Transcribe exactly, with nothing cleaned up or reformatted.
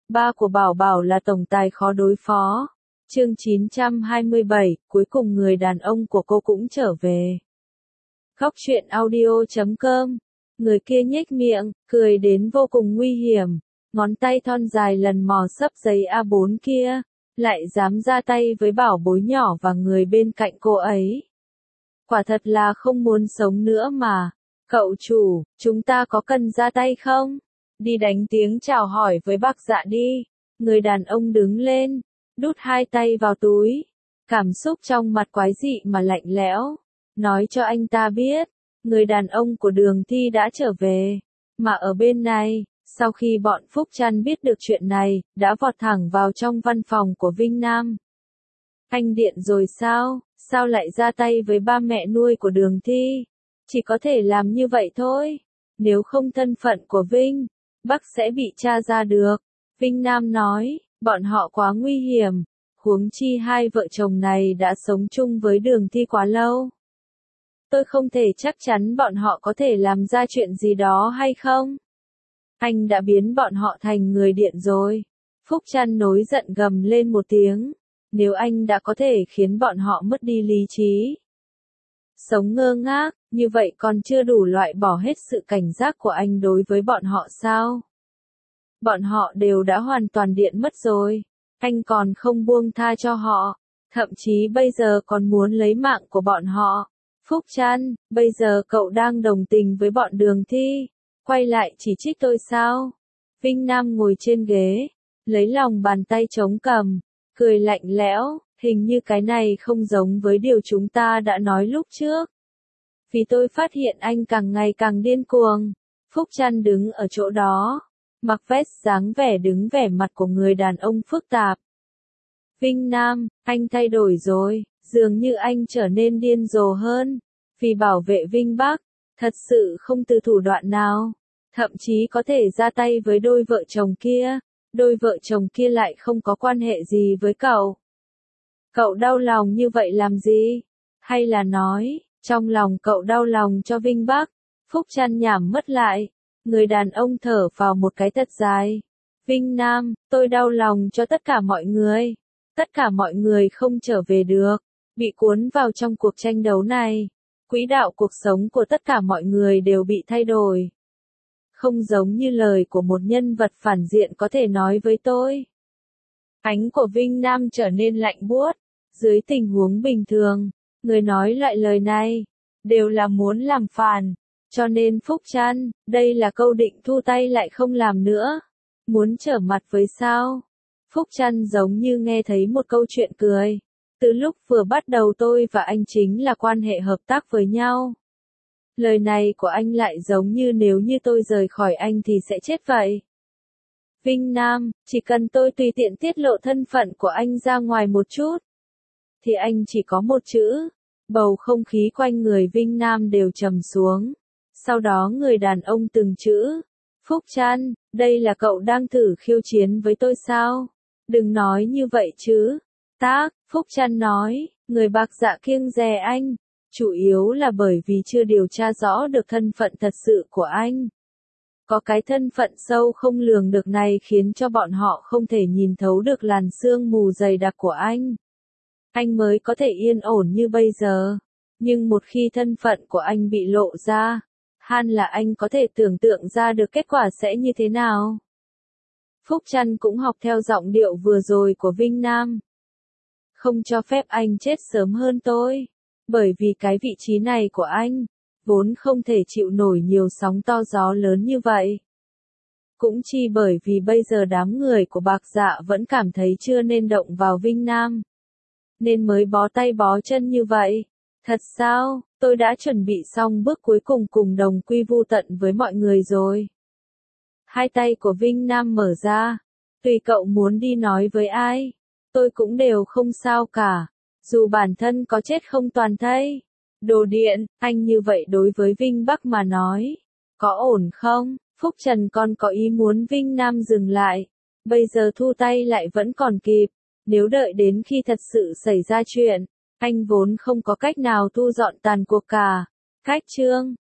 Ba của Bảo Bảo là tổng tài khó đối phó. Chương chín trăm hai mươi bảy, cuối cùng người đàn ông của cô cũng trở về. Góc truyện audio chấm com. Người kia nhếch miệng, cười đến vô cùng nguy hiểm. Ngón tay thon dài lần mò xấp giấy A bốn kia, lại dám ra tay với bảo bối nhỏ và người bên cạnh cô ấy. Quả thật là không muốn sống nữa mà. Cậu chủ, chúng ta có cần ra tay không? Đi đánh tiếng chào hỏi với bác Dạ đi. Người đàn ông đứng lên, đút hai tay vào túi. Cảm xúc trong mặt quái dị mà lạnh lẽo. Nói cho anh ta biết, người đàn ông của Đường Thi đã trở về. Mà ở bên này, sau khi bọn Phúc Trăn biết được chuyện này, đã vọt thẳng vào trong văn phòng của Vinh Nam. Anh điện rồi sao? Sao lại ra tay với ba mẹ nuôi của Đường Thi? Chỉ có thể làm như vậy thôi. Nếu không thân phận của Vinh Bắc sẽ bị tra ra được. Vinh Nam nói, bọn họ quá nguy hiểm. Huống chi hai vợ chồng này đã sống chung với Đường Thi quá lâu. Tôi không thể chắc chắn bọn họ có thể làm ra chuyện gì đó hay không. Anh đã biến bọn họ thành người điện rồi. Phúc Trăn nổi giận gầm lên một tiếng. Nếu anh đã có thể khiến bọn họ mất đi lý trí, sống ngơ ngác, như vậy còn chưa đủ loại bỏ hết sự cảnh giác của anh đối với bọn họ sao? Bọn họ đều đã hoàn toàn điện mất rồi. Anh còn không buông tha cho họ. Thậm chí bây giờ còn muốn lấy mạng của bọn họ. Phúc Trăn, bây giờ cậu đang đồng tình với bọn Đường Thi. Quay lại chỉ trích tôi sao? Vinh Nam ngồi trên ghế, lấy lòng bàn tay chống cằm, cười lạnh lẽo, hình như cái này không giống với điều chúng ta đã nói lúc trước. Vì tôi phát hiện anh càng ngày càng điên cuồng. Phúc Trăn đứng ở chỗ đó, mặc vest dáng vẻ đứng vẻ mặt của người đàn ông phức tạp. Vinh Nam, anh thay đổi rồi, dường như anh trở nên điên rồ hơn. Vì bảo vệ Vinh Bắc, thật sự không từ thủ đoạn nào. Thậm chí có thể ra tay với đôi vợ chồng kia. Đôi vợ chồng kia lại không có quan hệ gì với cậu. Cậu đau lòng như vậy làm gì? Hay là nói, trong lòng cậu đau lòng cho Vinh Bắc? Phúc Trăn nhảm mất lại. Người đàn ông thở vào một cái thật dài. Vinh Nam, tôi đau lòng cho tất cả mọi người. Tất cả mọi người không trở về được. Bị cuốn vào trong cuộc tranh đấu này. Quỹ đạo cuộc sống của tất cả mọi người đều bị thay đổi. Không giống như lời của một nhân vật phản diện có thể nói với tôi. Ánh của Vinh Nam trở nên lạnh buốt. Dưới tình huống bình thường, người nói loại lời này, đều là muốn làm phản. Cho nên Phúc Trăn, đây là câu định thu tay lại không làm nữa. Muốn trở mặt với sao? Phúc Trăn giống như nghe thấy một câu chuyện cười. Từ lúc vừa bắt đầu tôi và anh chính là quan hệ hợp tác với nhau. Lời này của anh lại giống như nếu như tôi rời khỏi anh thì sẽ chết vậy. Vinh Nam, chỉ cần tôi tùy tiện tiết lộ thân phận của anh ra ngoài một chút, thì anh chỉ có một chữ. Bầu không khí quanh người Vinh Nam đều trầm xuống. Sau đó người đàn ông từng chữ. Phúc Trăn, đây là cậu đang thử khiêu chiến với tôi sao? Đừng nói như vậy chứ. Tác, Phúc Trăn nói, người bạc dạ kiêng dè anh. Chủ yếu là bởi vì chưa điều tra rõ được thân phận thật sự của anh. Có cái thân phận sâu không lường được này khiến cho bọn họ không thể nhìn thấu được làn sương mù dày đặc của anh. Anh mới có thể yên ổn như bây giờ. Nhưng một khi thân phận của anh bị lộ ra, han là anh có thể tưởng tượng ra được kết quả sẽ như thế nào. Phúc Trăn cũng học theo giọng điệu vừa rồi của Vinh Nam. Không cho phép anh chết sớm hơn tôi. Bởi vì cái vị trí này của anh, vốn không thể chịu nổi nhiều sóng to gió lớn như vậy. Cũng chỉ bởi vì bây giờ đám người của Bạc Dạ vẫn cảm thấy chưa nên động vào Vinh Nam. Nên mới bó tay bó chân như vậy. Thật sao, tôi đã chuẩn bị xong bước cuối cùng cùng đồng quy vu tận với mọi người rồi. Hai tay của Vinh Nam mở ra. Tùy cậu muốn đi nói với ai, tôi cũng đều không sao cả. Dù bản thân có chết không toàn thây. Đồ điện, anh như vậy đối với Vinh Bắc mà nói. Có ổn không? Phúc Trần còn có ý muốn Vinh Nam dừng lại. Bây giờ thu tay lại vẫn còn kịp. Nếu đợi đến khi thật sự xảy ra chuyện, anh vốn không có cách nào thu dọn tàn cuộc cả. Cách chương